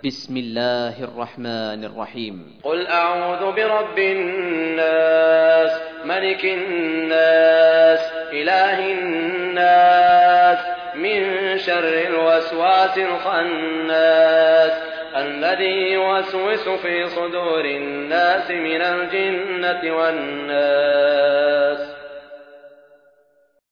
بسم الله الرحمن الرحيم. قل أعوذ برب الناس ملك الناس إله الناس من شر الوسواس الخناس الذي يوسوس في صدور الناس من الجنة والناس.